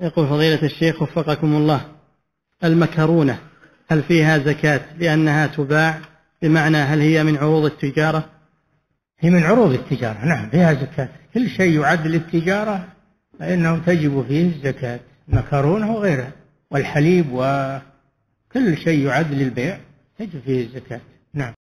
يقول فضيلة الشيخ وفقكم الله، المكرونة هل فيها زكاة لأنها تباع؟ بمعنى هل هي من عروض التجارة؟ هي من عروض التجارة، نعم فيها زكاة. كل شيء يعد للتجارة فإنه تجب فيه الزكاة، المكرونة وغيرها والحليب وكل شيء يعد للبيع تجب فيه الزكاة.